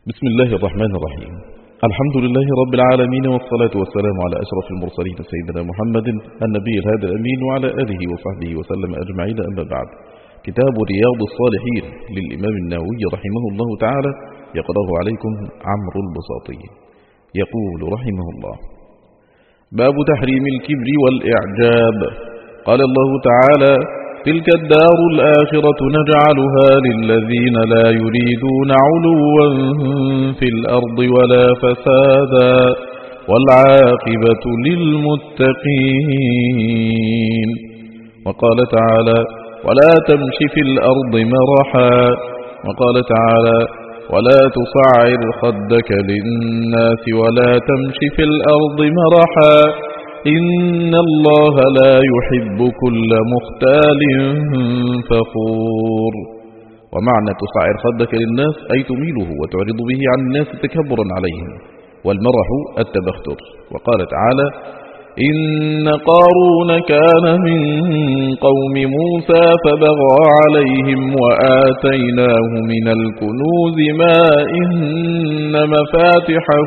بسم الله الرحمن الرحيم. الحمد لله رب العالمين، والصلاة والسلام على أشرف المرسلين سيدنا محمد النبي الهادي الأمين وعلى آله وصحبه وسلم أجمعين. أما بعد، كتاب رياض الصالحين للإمام النووي رحمه الله تعالى يقرأه عليكم عمرو البساطي. يقول رحمه الله: باب تحريم الكبر والإعجاب. قال الله تعالى: تلك الدار الآخرة نجعلها للذين لا يريدون علوا في الأرض ولا فسادا والعاقبة للمتقين. وقال تعالى: ولا تمش في الأرض مرحا. وقال تعالى: ولا تصعر خدك للناس ولا تمش في الأرض مرحا إن الله لا يحب كل مختال فخور. ومعنى تصعر خدك للناس أي تميله وتعرض به عن الناس تكبرا عليهم، والمرح التبختر. وقال تعالى: إن قارون كان من قوم موسى فبغى عليهم وآتيناه من الكنوز ما إن مفاتحه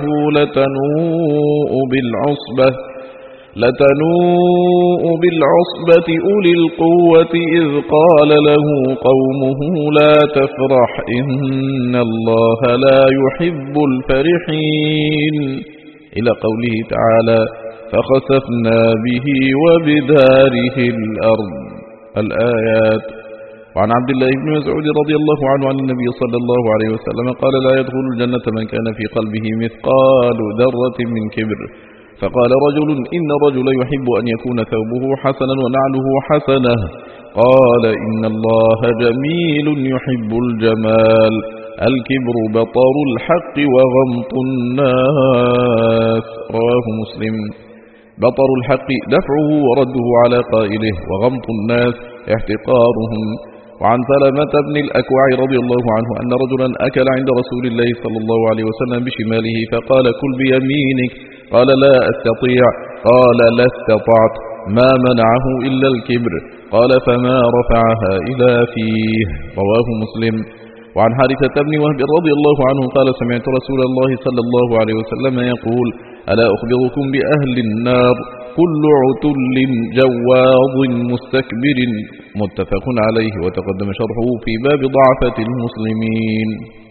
لتنوء بالعصبة أولي القوة إذ قال له قومه لا تفرح إن الله لا يحب الفرحين، إلى قوله تعالى: فخسفنا به وبداره الأرض، الآيات. وعن عبد الله بن مسعود رضي الله عنه عن النبي صلى الله عليه وسلم قال: لا يدخل الجنة من كان في قلبه مثقال ذرة من كبر. فقال رجل: إن الرجل يحب أن يكون ثوبه حسنا ونعله حسنة. قال: إن الله جميل يحب الجمال، الكبر بطر الحق وغمط الناس، رواه مسلم. بطر الحق دفعه ورده على قائله، وغمط الناس احتقارهم. وعن سلمة بن الأكوع رضي الله عنه أن رجلا أكل عند رسول الله صلى الله عليه وسلم بشماله فقال: كل بيمينك. قال: لا أستطيع. قال: لا استطعت. ما منعه إلا الكبر. قال: فما رفعها إلى فيه، رواه مسلم. وعن حارثة بن وهب رضي الله عنه قال: سمعت رسول الله صلى الله عليه وسلم يقول: ألا أخبركم بأهل النار؟ كل عتل جواظ مستكبر، متفق عليه، وتقدم شرحه في باب ضعفة المسلمين.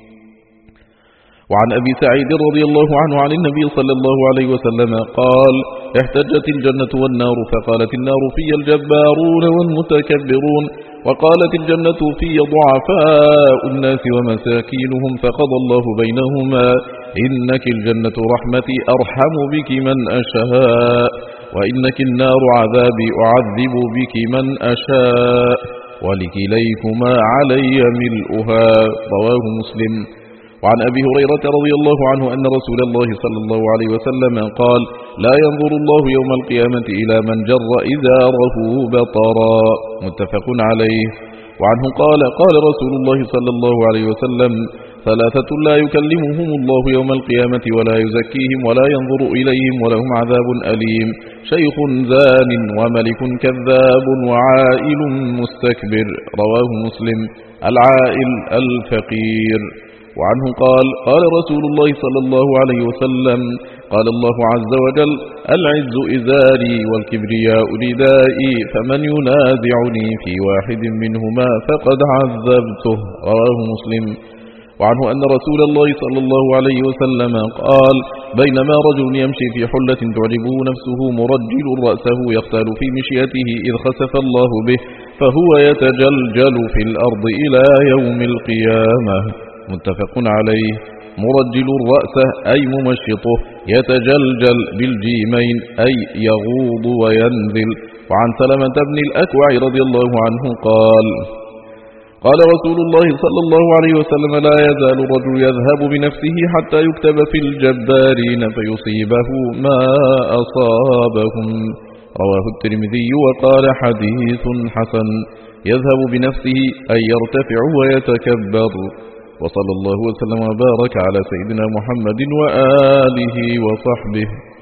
وعن أبي سعيد رضي الله عنه عن النبي صلى الله عليه وسلم قال: احتجت الجنة والنار، فقالت النار: في الجبارون والمتكبرون، وقالت الجنة: في ضعفاء الناس ومساكينهم، فقضى الله بينهما: إنك الجنة رحمتي أرحم بك من أشاء، وإنك النار عذابي أعذب بك من أشاء، ولكليكما علي ملؤها، رواه مسلم. وعن أبي هريرة رضي الله عنه أن رسول الله صلى الله عليه وسلم قال: لا ينظر الله يوم القيامة إلى من جر إزاره بطرا، متفق عليه. وعنه قال: قال رسول الله صلى الله عليه وسلم: ثلاثة لا يكلمهم الله يوم القيامة ولا يزكيهم ولا ينظر إليهم ولهم عذاب أليم: شيخ زان وملك كذاب وعائل مستكبر، رواه مسلم. العائل الفقير. وعنه قال: قال رسول الله صلى الله عليه وسلم: قال الله عز وجل: العز إزاري والكبرياء ردائي، فمن ينازعني في واحد منهما فقد عذبته، رواه مسلم. وعنه أن رسول الله صلى الله عليه وسلم قال: بينما رجل يمشي في حلة تعجبه نفسه مرجل رأسه يختال في مشيته إذ خسف الله به، فهو يتجلجل في الأرض إلى يوم القيامة، متفق عليه. مرجل الرأس أي ممشطه، يتجلجل بالجيمين أي يغوض وينزل. وعن سلمة بن الأكوع رضي الله عنه قال: قال رسول الله صلى الله عليه وسلم: لا يزال الرجل يذهب بنفسه حتى يكتب في الجبارين فيصيبه ما أصابهم، رواه الترمذي وقال: حديث حسن. يذهب بنفسه أي يرتفع ويتكبر. وصلى الله وسلم وبارك على سيدنا محمد وآله وصحبه.